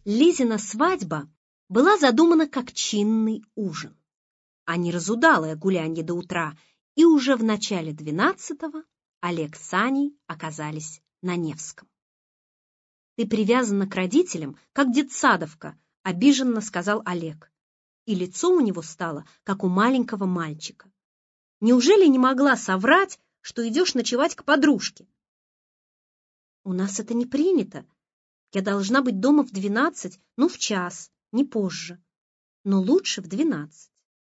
Лизина свадьба была задумана как чинный ужин, а не разудалое гулянье до утра, и уже в начале 12-го Олег с Аней оказались на Невском. «Ты привязана к родителям, как детсадовка», — обиженно сказал Олег, и лицо у него стало, как у маленького мальчика. «Неужели не могла соврать, что идешь ночевать к подружке?» «У нас это не принято. Я должна быть дома в 12, в час, не позже, но лучше в 12».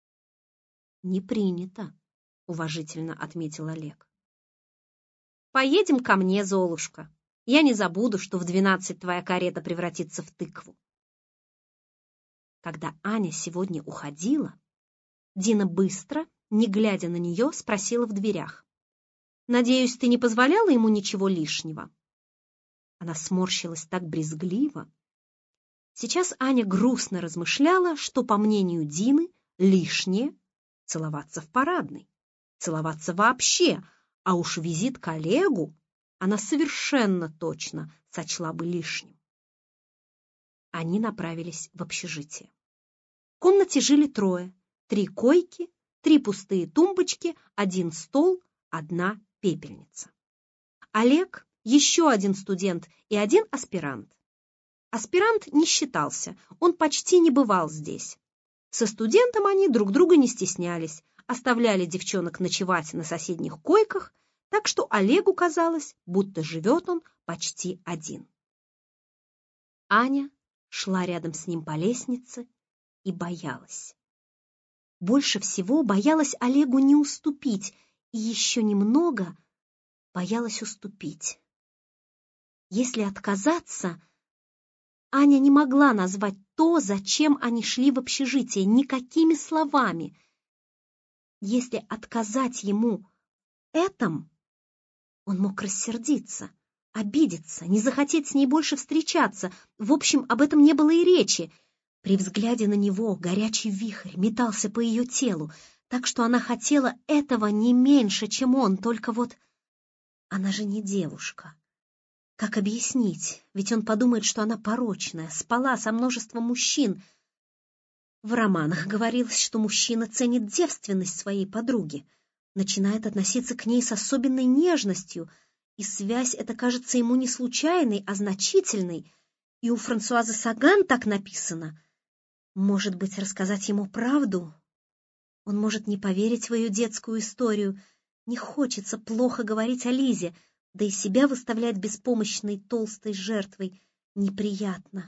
«Не принято», — уважительно отметил Олег. «Поедем ко мне, Золушка. Я не забуду, что в 12 твоя карета превратится в тыкву». Когда Аня сегодня уходила, Дина быстро, не глядя на нее, спросила в дверях: «Надеюсь, ты не позволяла ему ничего лишнего?» Она сморщилась так брезгливо. Сейчас Аня грустно размышляла, что, по мнению Дины, лишнее — целоваться в парадной, целоваться вообще, а уж визит к Олегу она совершенно точно сочла бы лишним. Они направились в общежитие. В комнате жили трое: 3 койки, 3 пустые тумбочки, 1 стол, 1 пепельница. Олег, еще 1 студент и 1 аспирант. Аспирант не считался, он почти не бывал здесь. Со студентом они друг друга не стеснялись, оставляли девчонок ночевать на соседних койках, так что Олегу казалось, будто живет он почти один. Аня шла рядом с ним по лестнице и боялась. Больше всего боялась Олегу не уступить, и еще немного боялась уступить. Если отказаться, Аня не могла назвать то, зачем они шли в общежитие, никакими словами. Если отказать ему этом, он мог рассердиться, обидеться, не захотеть с ней больше встречаться. В общем, об этом не было и речи. При взгляде на него горячий вихрь метался по ее телу, так что она хотела этого не меньше, чем он, только вот она же не девушка. Как объяснить? Ведь он подумает, что она порочная, спала со множеством мужчин. В романах говорилось, что мужчина ценит девственность своей подруги, начинает относиться к ней с особенной нежностью, и связь эта кажется ему не случайной, а значительной. И у Франсуазы Саган так написано. Может быть, рассказать ему правду? Он может не поверить в ее детскую историю. Не хочется плохо говорить о Лизе, да и себя выставлять беспомощной толстой жертвой неприятно.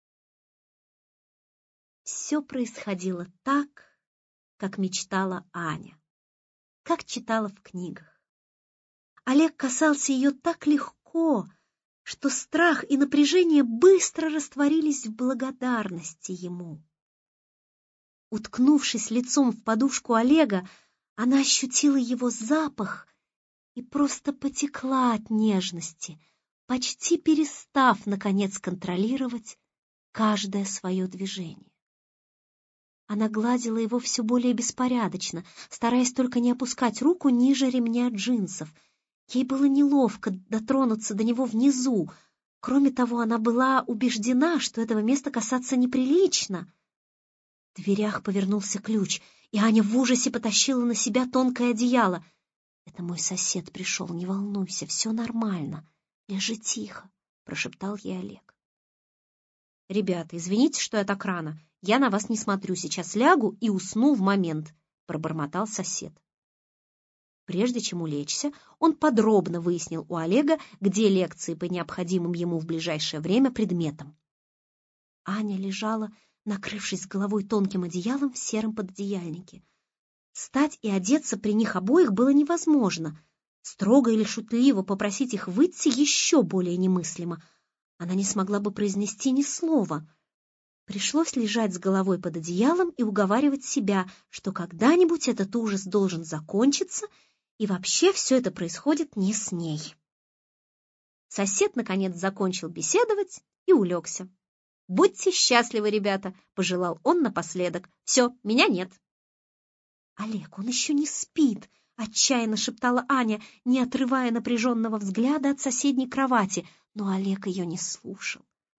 Все происходило так, как мечтала Аня, как читала в книгах. Олег касался ее так легко, что страх и напряжение быстро растворились в благодарности ему. Уткнувшись лицом в подушку Олега, она ощутила его запах и просто потекла от нежности, почти перестав, наконец, контролировать каждое свое движение. Она гладила его все более беспорядочно, стараясь только не опускать руку ниже ремня джинсов. Ей было неловко дотронуться до него внизу. Кроме того, она была убеждена, что этого места касаться неприлично. В дверях повернулся ключ, и Аня в ужасе потащила на себя тонкое одеяло. «Это мой сосед пришел, не волнуйся, все нормально. Лежи тихо», — прошептал ей Олег. «Ребята, извините, что я так рано. Я на вас не смотрю, сейчас лягу и усну в момент», — пробормотал сосед. Прежде чем улечься, он подробно выяснил у Олега, где лекции по необходимым ему в ближайшее время предметам. Аня лежала, накрывшись головой тонким одеялом в сером пододеяльнике. Встать и одеться при них обоих было невозможно. Строго или шутливо попросить их выйти еще более немыслимо. Она не смогла бы произнести ни слова. Пришлось лежать с головой под одеялом и уговаривать себя, что когда-нибудь этот ужас должен закончиться, и вообще все это происходит не с ней. Сосед, наконец, закончил беседовать и улегся. «Будьте счастливы, ребята», — пожелал он напоследок. «Все, меня нет». «Олег, он еще не спит», — отчаянно шептала Аня, не отрывая напряженного взгляда от соседней кровати, но Олег ее не слушал.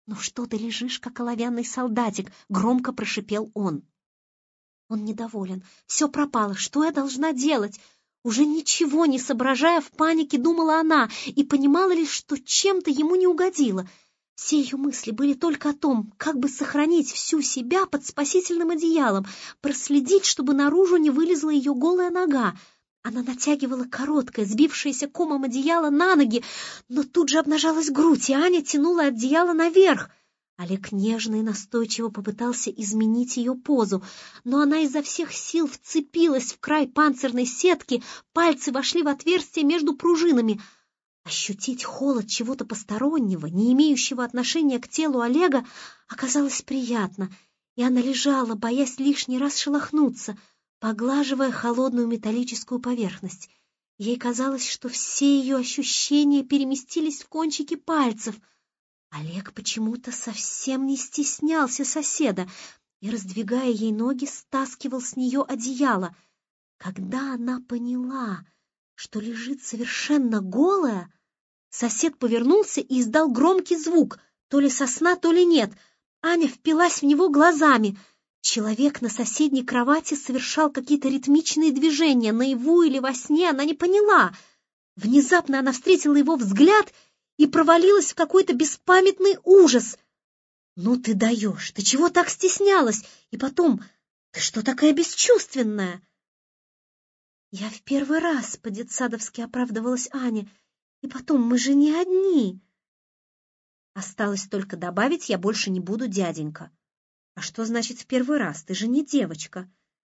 «Ну что ты лежишь, как оловянный солдатик?» — громко прошипел он. Он недоволен. «Все пропало. Что я должна делать?» Уже ничего не соображая, в панике думала она и понимала лишь, что чем-то ему не угодило. Все ее мысли были только о том, как бы сохранить всю себя под спасительным одеялом, проследить, чтобы наружу не вылезла ее голая нога. Она натягивала короткое, сбившееся комом одеяло на ноги, но тут же обнажалась грудь, и Аня тянула одеяло наверх. Олег нежно и настойчиво попытался изменить ее позу, но она изо всех сил вцепилась в край панцирной сетки, пальцы вошли в отверстие между пружинами. Ощутить холод чего-то постороннего, не имеющего отношения к телу Олега, оказалось приятно, и она лежала, боясь лишний раз шелохнуться, поглаживая холодную металлическую поверхность. Ей казалось, что все ее ощущения переместились в кончики пальцев. Олег почему-то совсем не стеснялся соседа и, раздвигая ей ноги, стаскивал с нее одеяло. Когда она поняла, что лежит совершенно голая, сосед повернулся и издал громкий звук, то ли со сна, то ли нет. Аня впилась в него глазами. Человек на соседней кровати совершал какие-то ритмичные движения, наяву или во сне, она не поняла. Внезапно она встретила его взгляд и провалилась в какой-то беспамятный ужас. «Ну ты даешь! Ты чего так стеснялась? И потом, ты что такая бесчувственная?» «Я в первый раз по-детсадовски оправдывалась Аня. И потом, мы же не одни!» Осталось только добавить: «Я больше не буду, дяденька». «А что значит в первый раз? Ты же не девочка».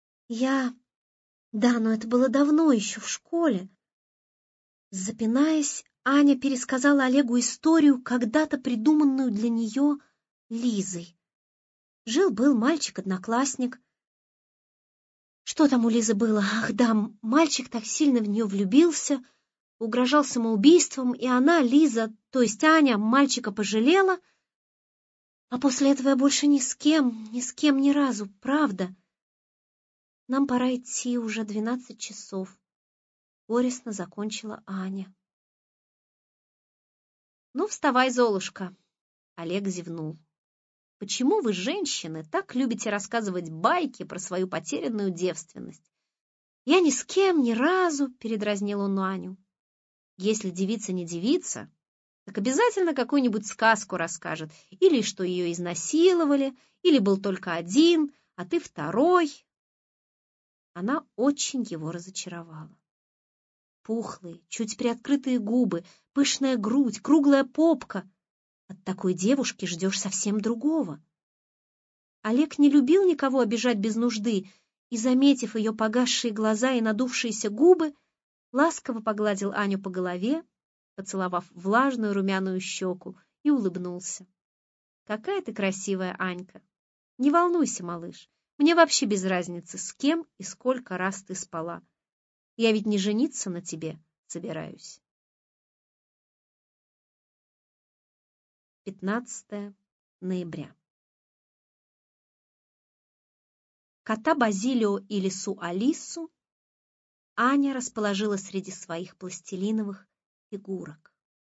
Да, но это было давно, еще в школе». Запинаясь, Аня пересказала Олегу историю, когда-то придуманную для нее Лизой. Жил-был мальчик-одноклассник. Что там у Лизы было? Ах да, мальчик так сильно в нее влюбился, угрожал самоубийством, и она, Лиза, то есть Аня, мальчика пожалела. А после этого я больше ни с кем ни разу, правда. Нам пора идти, уже 12 часов. Горестно закончила Аня. «Ну, вставай, Золушка!» Олег зевнул. «Почему вы, женщины, так любите рассказывать байки про свою потерянную девственность?» «Я ни с кем, ни разу», — передразнил он Аню. «Если девица не девица, так обязательно какую-нибудь сказку расскажет, или что ее изнасиловали, или был только один, а ты второй». Она очень его разочаровала. Пухлые, чуть приоткрытые губы, пышная грудь, круглая попка. От такой девушки ждешь совсем другого. Олег не любил никого обижать без нужды, и, заметив ее погасшие глаза и надувшиеся губы, ласково погладил Аню по голове, поцеловав влажную румяную щеку, и улыбнулся. «Какая ты красивая, Анька! Не волнуйся, малыш, мне вообще без разницы, с кем и сколько раз ты спала. Я ведь не жениться на тебе собираюсь». 15 ноября. Кота Базилио и лису Алису Аня расположила среди своих пластилиновых фигурок.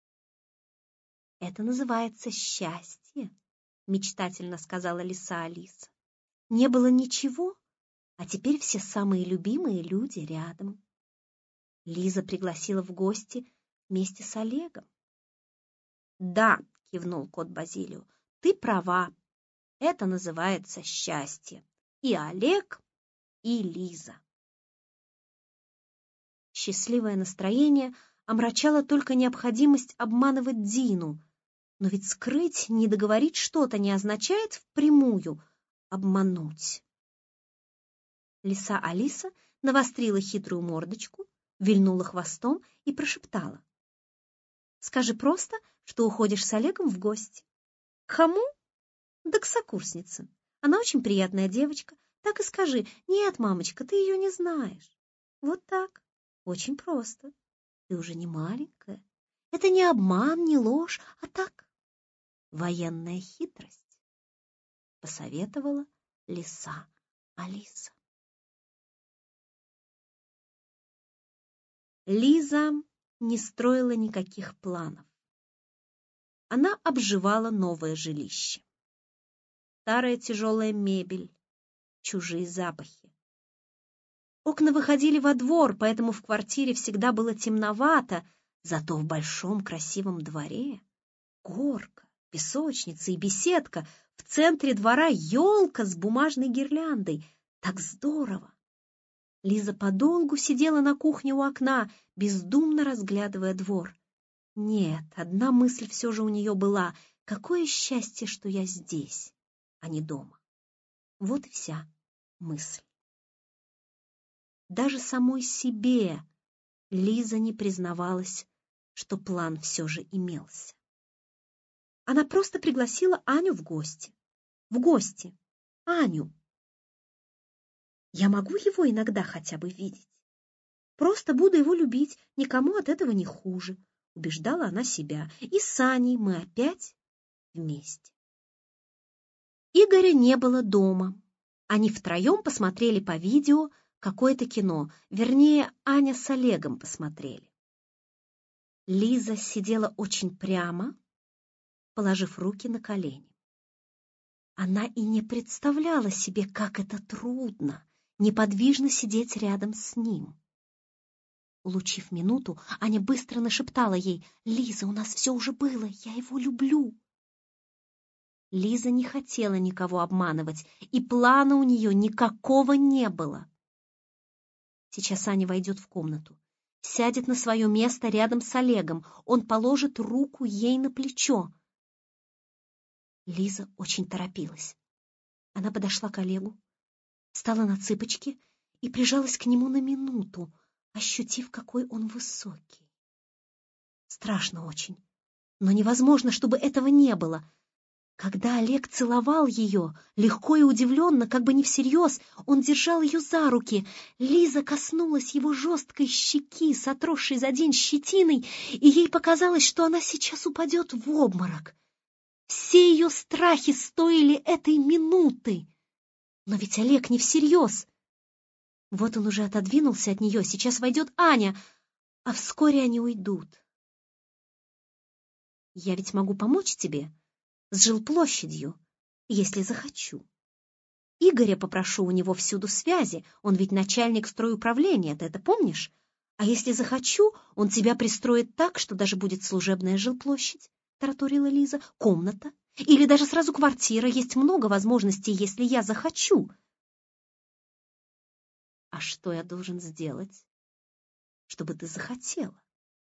«Это называется счастье», — мечтательно сказала лиса Алиса. «Не было ничего, а теперь все самые любимые люди рядом». Лиза пригласила в гости вместе с Олегом. «Да», — кивнул кот Базилио, — «ты права. Это называется счастье. И Олег, и Лиза». Счастливое настроение омрачало только необходимость обманывать Дину, но ведь скрыть, не договорить что-то не означает впрямую обмануть. Лиса Алиса навострила хитрую мордочку, вильнула хвостом и прошептала: «Скажи просто, что уходишь с Олегом в гости». «Кому?» «Да к сокурснице. Она очень приятная девочка. Так и скажи: нет, мамочка, ты ее не знаешь». Вот так. Очень просто. Ты уже не маленькая. Это не обман, не ложь, а так, военная хитрость, посоветовала лиса Алиса. Лиза не строила никаких планов. она обживала новое жилище. Старая тяжелая мебель, чужие запахи. Окна выходили во двор, поэтому в квартире всегда было темновато, зато в большом красивом дворе горка, песочница и беседка, в центре двора елка с бумажной гирляндой. Так здорово! Лиза подолгу сидела на кухне у окна, бездумно разглядывая двор. Нет, одна мысль все же у нее была: какое счастье, что я здесь, а не дома. Вот и вся мысль. Даже самой себе Лиза не признавалась, что план все же имелся. Она просто пригласила Аню в гости. В гости. Аню. Я могу его иногда хотя бы видеть. Просто буду его любить, никому от этого не хуже, убеждала она себя. И с Аней мы опять вместе. Игоря не было дома. Они втроем посмотрели по видео какое-то кино, вернее, Аня с Олегом посмотрели. Лиза сидела очень прямо, положив руки на колени. Она и не представляла себе, как это трудно, неподвижно сидеть рядом с ним. Улучив минуту, Аня быстро нашептала ей: «Лиза, у нас все уже было, я его люблю». Лиза не хотела никого обманывать, и плана у нее никакого не было. Сейчас Аня войдет в комнату, сядет на свое место рядом с Олегом, он положит руку ей на плечо. Лиза очень торопилась. Она подошла к Олегу, встала на цыпочки и прижалась к нему на минуту, ощутив, какой он высокий. Страшно очень, но невозможно, чтобы этого не было. Когда Олег целовал ее, легко и удивленно, как бы не всерьез, он держал ее за руки. Лиза коснулась его жесткой щеки с отросшей за день щетиной, и ей показалось, что она сейчас упадет в обморок. Все ее страхи стоили этой минуты. Но ведь Олег не всерьез. Вот он уже отодвинулся от нее, сейчас войдет Аня, а вскоре они уйдут. «Я ведь могу помочь тебе с жилплощадью, если захочу. Игоря попрошу, у него всюду связи, он ведь начальник стройуправления, ты это помнишь? А если захочу, он тебя пристроит так, что даже будет служебная жилплощадь», — тараторила Лиза, — «комната или даже сразу квартира, есть много возможностей, если я захочу». «А что я должен сделать, чтобы ты захотела?»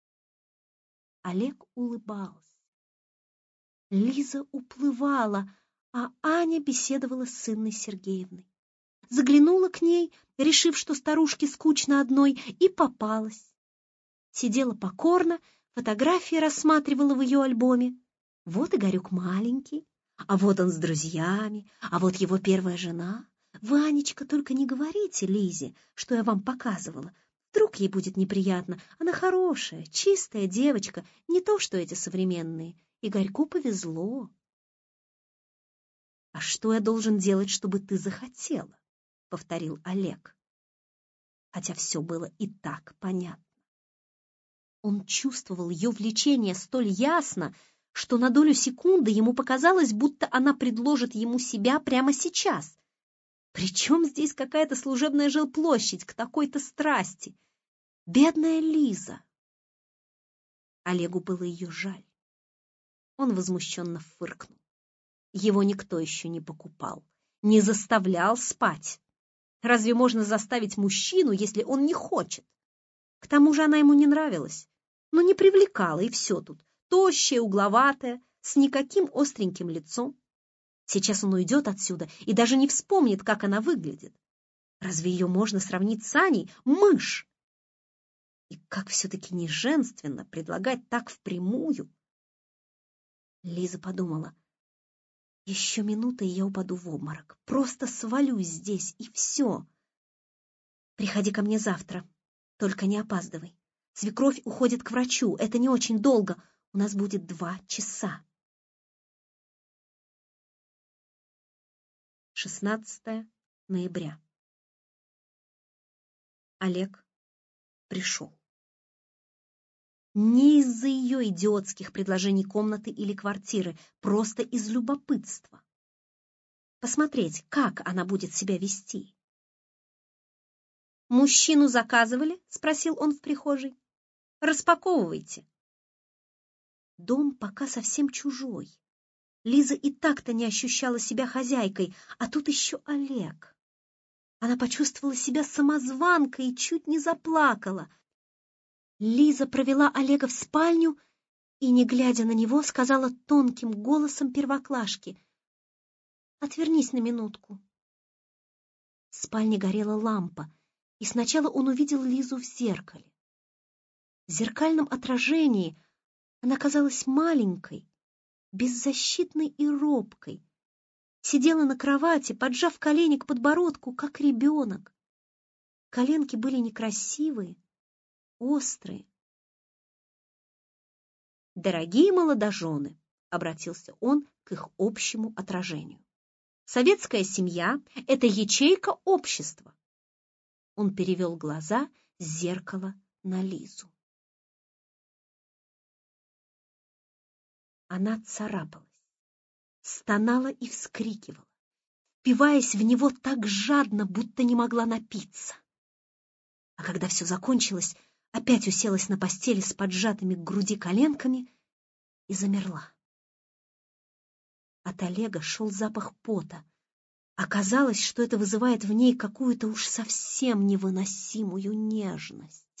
Олег улыбался. Лиза уплывала, а Аня беседовала с Инной Сергеевной. Заглянула к ней, решив, что старушке скучно одной, и попалась. Сидела покорно, фотографии рассматривала в ее альбоме. Вот Игорек маленький, а вот он с друзьями, а вот его первая жена. Ванечка, только не говорите Лизе, что я вам показывала. Вдруг ей будет неприятно. Она хорошая, чистая девочка, не то что эти современные. Игорьку повезло. «А что я должен делать, чтобы ты захотела?» — повторил Олег. Хотя все было и так понятно. Он чувствовал ее влечение столь ясно, что на долю секунды ему показалось, будто она предложит ему себя прямо сейчас. Причем здесь какая-то служебная жилплощадь к такой-то страсти? Бедная Лиза! Олегу было ее жаль. Он возмущенно фыркнул. Его никто еще не покупал, не заставлял спать. Разве можно заставить мужчину, если он не хочет? К тому же она ему не нравилась, но не привлекала, и все тут. Тощая, угловатая, с никаким остреньким лицом. Сейчас он уйдет отсюда и даже не вспомнит, как она выглядит. Разве ее можно сравнить с Аней? Мышь! И как все-таки неженственно предлагать так впрямую. Лиза подумала: еще минута, и я упаду в обморок. Просто свалюсь здесь, и все. Приходи ко мне завтра, только не опаздывай. Свекровь уходит к врачу, это не очень долго. У нас будет 2 часа. 16 ноября. Олег пришел. Не из-за ее идиотских предложений комнаты или квартиры, просто из любопытства. Посмотреть, как она будет себя вести. «Мужчину заказывали?» — спросил он в прихожей. «Распаковывайте». Дом пока совсем чужой. Лиза и так-то не ощущала себя хозяйкой, а тут еще Олег. Она почувствовала себя самозванкой и чуть не заплакала. Лиза провела Олега в спальню и, не глядя на него, сказала тонким голосом первоклашки: «Отвернись на минутку». В спальне горела лампа, и сначала он увидел Лизу в зеркале. В зеркальном отражении она казалась маленькой, беззащитной и робкой. Сидела на кровати, поджав колени к подбородку, как ребенок. Коленки были некрасивые, острые. «Дорогие молодожены», — обратился он к их общему отражению, «советская семья — это ячейка общества». Он перевел глаза с зеркала на Лизу. Она царапалась, стонала и вскрикивала, впиваясь в него так жадно, будто не могла напиться. А когда все закончилось, опять уселась на постели с поджатыми к груди коленками и замерла. От Олега шел запах пота. Оказалось, что это вызывает в ней какую-то уж совсем невыносимую нежность.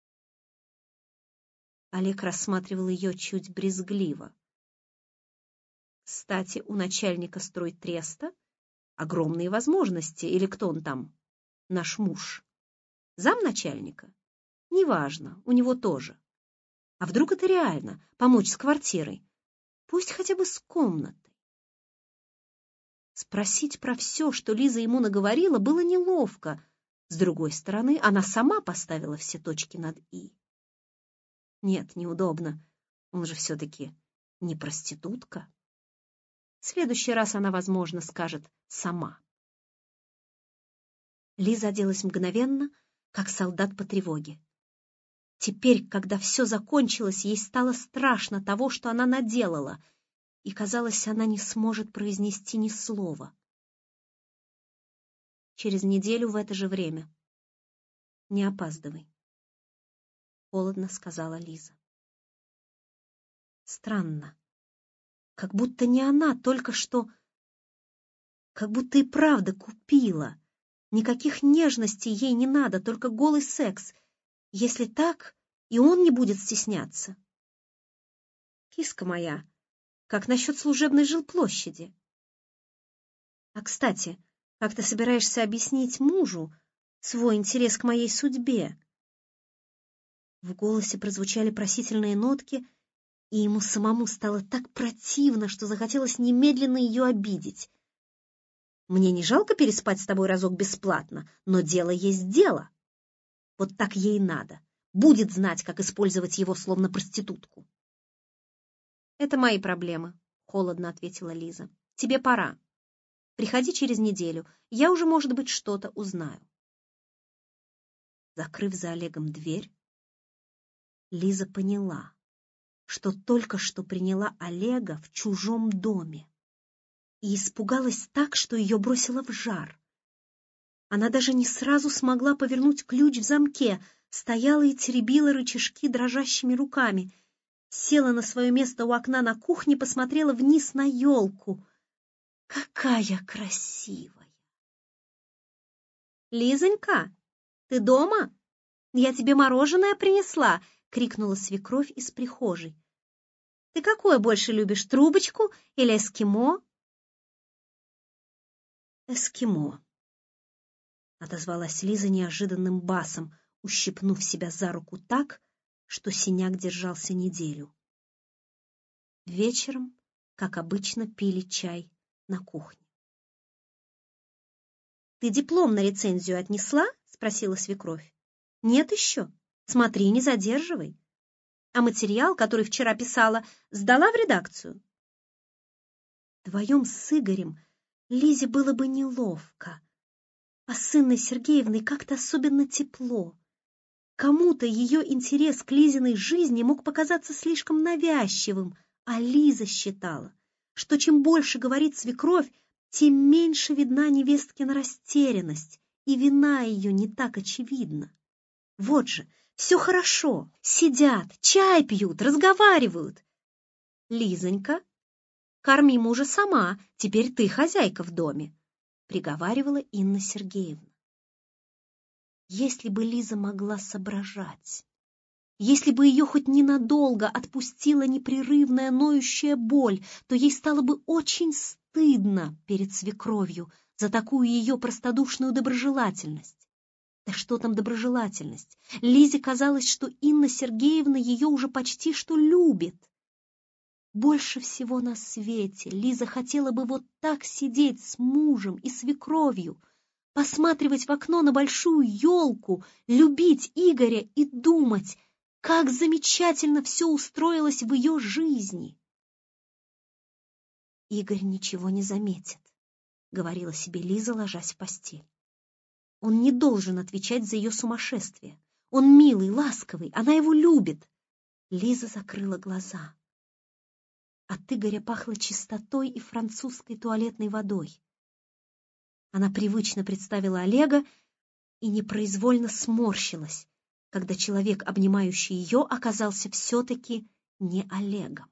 Олег рассматривал ее чуть брезгливо. Кстати, у начальника стройтреста огромные возможности, или кто он там, наш муж? Замначальника? Неважно, у него тоже. А вдруг это реально, помочь с квартирой? Пусть хотя бы с комнатой. Спросить про все, что Лиза ему наговорила, было неловко. С другой стороны, она сама поставила все точки над «и». Нет, неудобно. Он же все-таки не проститутка. В следующий раз она, возможно, скажет «сама». Лиза оделась мгновенно, как солдат по тревоге. Теперь, когда все закончилось, ей стало страшно того, что она наделала, и, казалось, она не сможет произнести ни слова. Через неделю в это же время. Не опаздывай, — холодно сказала Лиза. Странно. Как будто не она только что... Как будто и правда купила. Никаких нежностей ей не надо, только голый секс. Если так, и он не будет стесняться. Киска моя, как насчет служебной жилплощади? А, кстати, как ты собираешься объяснить мужу свой интерес к моей судьбе? В голосе прозвучали просительные нотки, и ему самому стало так противно, что захотелось немедленно ее обидеть. Мне не жалко переспать с тобой разок бесплатно, но дело есть дело. Вот так ей надо. Будет знать, как использовать его словно проститутку. Это мои проблемы, холодно ответила Лиза. Тебе пора. Приходи через неделю, я уже, может быть, что-то узнаю. Закрыв за Олегом дверь, Лиза поняла, что только что приняла Олега в чужом доме, и испугалась так, что ее бросило в жар. Она даже не сразу смогла повернуть ключ в замке, стояла и теребила рычажки дрожащими руками, села на свое место у окна на кухне, посмотрела вниз на елку. Какая красивая! «Лизонька, ты дома? Я тебе мороженое принесла!» — крикнула свекровь из прихожей. «Ты какое больше любишь, трубочку или эскимо?» «Эскимо», — отозвалась Лиза неожиданным басом, ущипнув себя за руку так, что синяк держался неделю. Вечером, как обычно, пили чай на кухне. «Ты диплом на рецензию отнесла?» — спросила свекровь. «Нет еще? Смотри, не задерживай. А материал, который вчера писала, сдала в редакцию?» Вдвоем с Игорем Лизе было бы неловко, а с Инной Сергеевной как-то особенно тепло. Кому-то ее интерес к Лизиной жизни мог показаться слишком навязчивым, а Лиза считала, что чем больше говорит свекровь, тем меньше видна невесткина растерянность, и вина ее не так очевидна. Вот же, все хорошо, сидят, чай пьют, разговаривают. «Лизонька, корми мужа сама, теперь ты хозяйка в доме», — приговаривала Инна Сергеевна. Если бы Лиза могла соображать, если бы ее хоть ненадолго отпустила непрерывная ноющая боль, то ей стало бы очень стыдно перед свекровью за такую ее простодушную доброжелательность. Да что там доброжелательность? Лизе казалось, что Инна Сергеевна ее уже почти что любит. Больше всего на свете Лиза хотела бы вот так сидеть с мужем и свекровью, посматривать в окно на большую елку, любить Игоря и думать, как замечательно все устроилось в ее жизни. «Игорь ничего не заметит», — говорила себе Лиза, ложась в постель. «Он не должен отвечать за ее сумасшествие. Он милый, ласковый, она его любит». Лиза закрыла глаза. От Игоря пахло чистотой и французской туалетной водой. Она привычно представила Олега и непроизвольно сморщилась, когда человек, обнимающий ее, оказался все-таки не Олегом.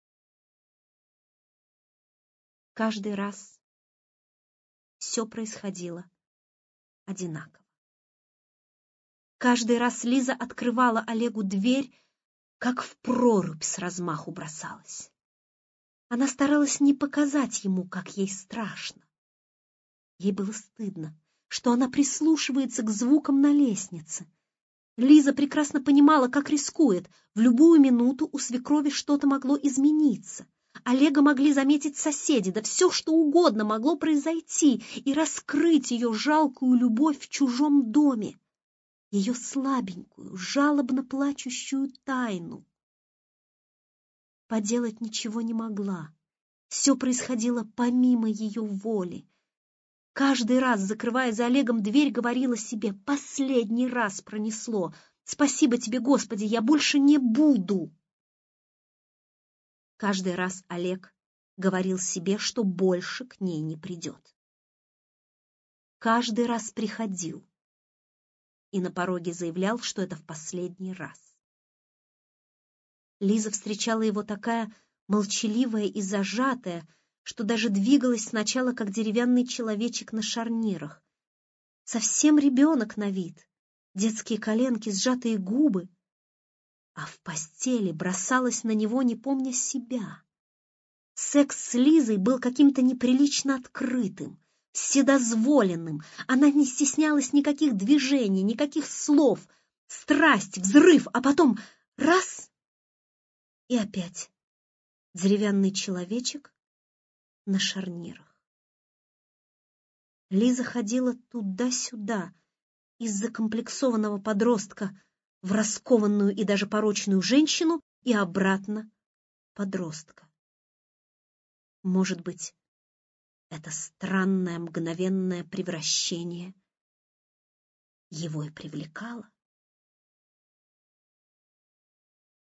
Каждый раз все происходило одинаково. Каждый раз Лиза открывала Олегу дверь, как в прорубь с размаху бросалась. Она старалась не показать ему, как ей страшно. Ей было стыдно, что она прислушивается к звукам на лестнице. Лиза прекрасно понимала, как рискует. В любую минуту у свекрови что-то могло измениться. Олега могли заметить соседи, да все, что угодно могло произойти и раскрыть ее жалкую любовь в чужом доме, ее слабенькую, жалобно плачущую тайну. Поделать ничего не могла. Все происходило помимо ее воли. Каждый раз, закрывая за Олегом дверь, говорила себе: «Последний раз пронесло. Спасибо тебе, Господи, я больше не буду». Каждый раз Олег говорил себе, что больше к ней не придет. Каждый раз приходил и на пороге заявлял, что это в последний раз. Лиза встречала его такая молчаливая и зажатая, что даже двигалась сначала, как деревянный человечек на шарнирах. Совсем ребенок на вид, детские коленки, сжатые губы, а в постели бросалась на него, не помня себя. Секс с Лизой был каким-то неприлично открытым, вседозволенным. Она не стеснялась никаких движений, никаких слов. Страсть, взрыв, а потом раз — и опять деревянный человечек на шарнирах. Лиза ходила туда-сюда из закомплексованного подростка в раскованную и даже порочную женщину и обратно подростка. Может быть, это странное мгновенное превращение его и привлекало?